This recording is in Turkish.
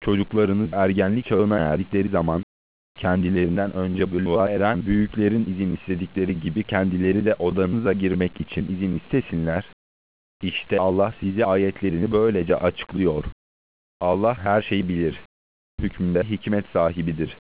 Çocuklarınız ergenlik çağına erdikleri zaman, kendilerinden önce buluğa eren büyüklerin izin istedikleri gibi kendileri de odanıza girmek için izin istesinler. İşte Allah size ayetlerini böylece açıklıyor. Allah her şeyi bilir. Hükmünde hikmet sahibidir.